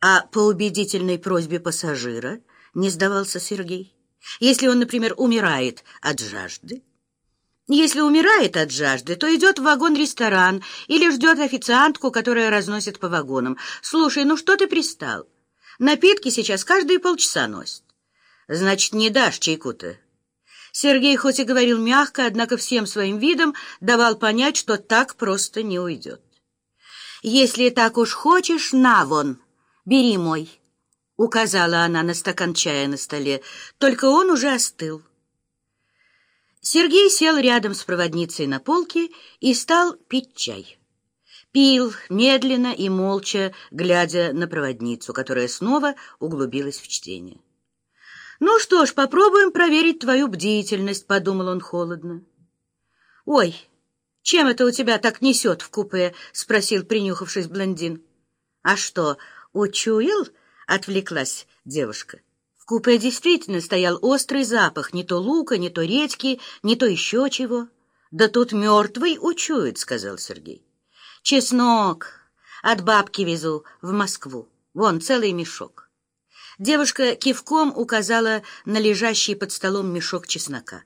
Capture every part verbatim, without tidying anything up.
А по убедительной просьбе пассажира не сдавался Сергей. Если он, например, умирает от жажды? Если умирает от жажды, то идет в вагон-ресторан или ждет официантку, которая разносит по вагонам. Слушай, ну что ты пристал? Напитки сейчас каждые полчаса носят. Значит, не дашь чайку-то? Сергей хоть и говорил мягко, однако всем своим видом давал понять, что так просто не уйдет. Если так уж хочешь, на вон, бери мой, указала она на стакан чая на столе, только он уже остыл. Сергей сел рядом с проводницей на полке и стал пить чай. Пил медленно и молча, глядя на проводницу, которая снова углубилась в чтение. «Ну что ж, попробуем проверить твою бдительность», — подумал он холодно. «Ой, чем это у тебя так несет в купе?» — спросил, принюхавшись, блондин. «А что, учуял?» — отвлеклась девушка. В купе действительно стоял острый запах, не то лука, не то редьки, не то еще чего. «Да тут мертвый учует», — сказал Сергей. «Чеснок. От бабки везу в Москву. Вон, целый мешок». Девушка кивком указала на лежащий под столом мешок чеснока.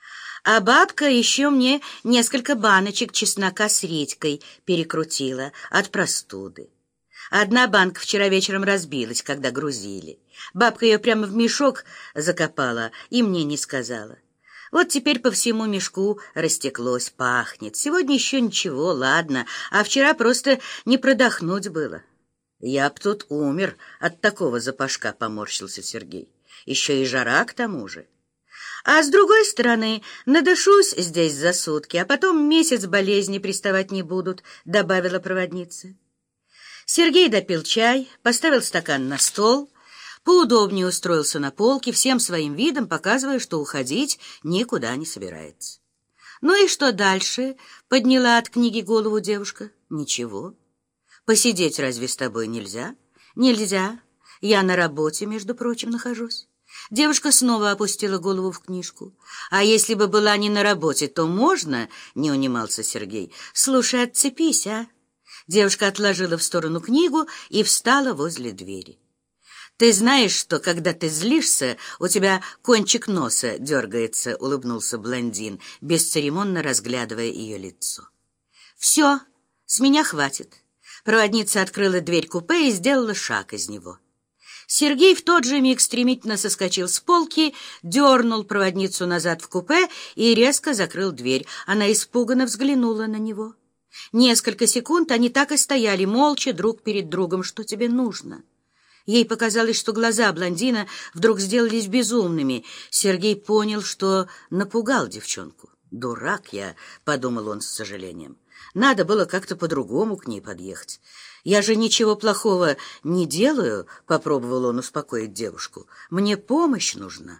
«А бабка еще мне несколько баночек чеснока с редькой перекрутила от простуды. Одна банка вчера вечером разбилась, когда грузили. Бабка ее прямо в мешок закопала и мне не сказала. Вот теперь по всему мешку растеклось, пахнет. Сегодня еще ничего, ладно, а вчера просто не продохнуть было». «Я б тут умер от такого запашка», — поморщился Сергей. «Еще и жара к тому же. А с другой стороны, надышусь здесь за сутки, а потом месяц болезни приставать не будут», — добавила проводница. Сергей допил чай, поставил стакан на стол, поудобнее устроился на полке, всем своим видом показывая, что уходить никуда не собирается. «Ну и что дальше?» — подняла от книги голову девушка. «Ничего. Посидеть разве с тобой нельзя?» «Нельзя. Я на работе, между прочим, нахожусь». Девушка снова опустила голову в книжку. «А если бы была не на работе, то можно?» — не унимался Сергей. «Слушай, отцепись, а?» Девушка отложила в сторону книгу и встала возле двери. «Ты знаешь, что, когда ты злишься, у тебя кончик носа дергается», — улыбнулся блондин, бесцеремонно разглядывая ее лицо. «Все, с меня хватит». Проводница открыла дверь купе и сделала шаг из него. Сергей в тот же миг стремительно соскочил с полки, дернул проводницу назад в купе и резко закрыл дверь. Она испуганно взглянула на него. Несколько секунд они так и стояли, молча, друг перед другом. «Что тебе нужно?» Ей показалось, что глаза блондина вдруг сделались безумными. Сергей понял, что напугал девчонку. «Дурак я», — подумал он с сожалением. «Надо было как-то по-другому к ней подъехать. Я же ничего плохого не делаю», — попробовал он успокоить девушку. «Мне помощь нужна».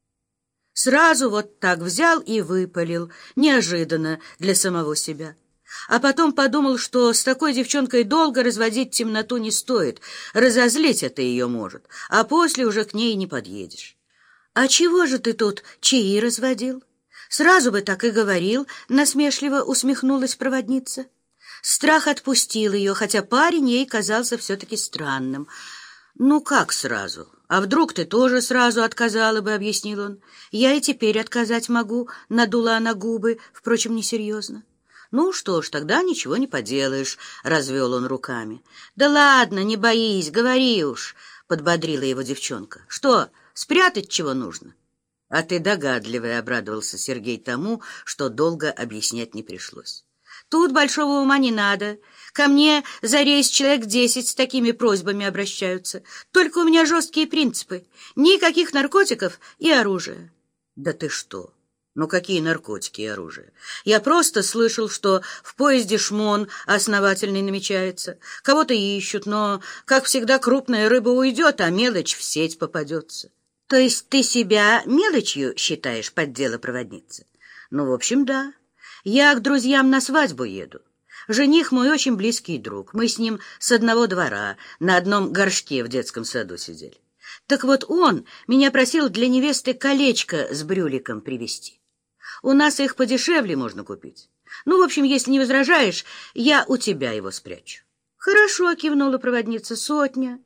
Сразу вот так взял и выпалил, неожиданно для самого себя. А потом подумал, что с такой девчонкой долго разводить темноту не стоит, разозлить это ее может, а после уже к ней не подъедешь. «А чего же ты тут чаи разводил?» «Сразу бы так и говорил», — насмешливо усмехнулась проводница. Страх отпустил ее, хотя парень ей казался все-таки странным. «Ну как сразу? А вдруг ты тоже сразу отказала бы», — объяснил он. «Я и теперь отказать могу», — надула она губы, впрочем, несерьезно. «Ну что ж, тогда ничего не поделаешь», — развел он руками. «Да ладно, не боись, говори уж», — подбодрила его девчонка. «Что, спрятать чего нужно?» «А ты догадливый», — обрадовался Сергей тому, что долго объяснять не пришлось. «Тут большого ума не надо. Ко мне за рейс человек десять с такими просьбами обращаются. Только у меня жесткие принципы. Никаких наркотиков и оружия». «Да ты что? Ну какие наркотики и оружие? Я просто слышал, что в поезде шмон основательный намечается. Кого-то ищут, но, как всегда, крупная рыба уйдет, а мелочь в сеть попадется». «То есть ты себя мелочью считаешь?» — поддела проводница. «Ну, в общем, да. Я к друзьям на свадьбу еду. Жених мой очень близкий друг. Мы с ним с одного двора, на одном горшке в детском саду сидели. Так вот он меня просил для невесты колечко с брюликом привезти. У нас их подешевле можно купить. Ну, в общем, если не возражаешь, я у тебя его спрячу». «Хорошо», — кивнула проводница, — «сотня».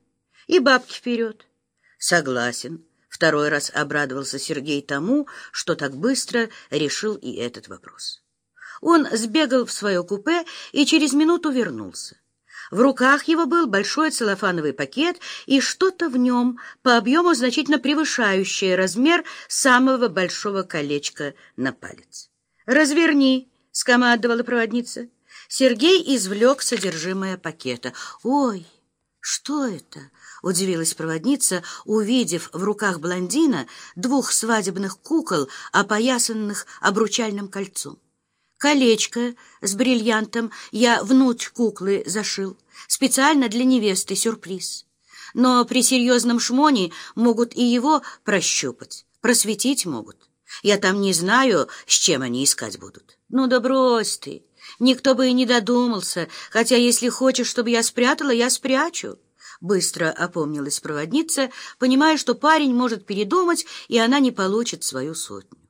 И бабки вперед. Согласен. Второй раз обрадовался Сергей тому, что так быстро решил и этот вопрос. Он сбегал в свое купе и через минуту вернулся. В руках его был большой целлофановый пакет и что-то в нем по объему значительно превышающее размер самого большого колечка на палец. «Разверни», — скомандовала проводница. Сергей извлек содержимое пакета. «Ой, что это?» — удивилась проводница, увидев в руках блондина двух свадебных кукол, опоясанных обручальным кольцом. «Колечко с бриллиантом я внутрь куклы зашил. Специально для невесты сюрприз. Но при серьезном шмоне могут и его прощупать, просветить могут. Я там не знаю, с чем они искать будут». «Ну да брось ты, никто бы и не додумался, хотя если хочешь, чтобы я спрятала, я спрячу». Быстро опомнилась проводница, понимая, что парень может передумать, и она не получит свою сотню.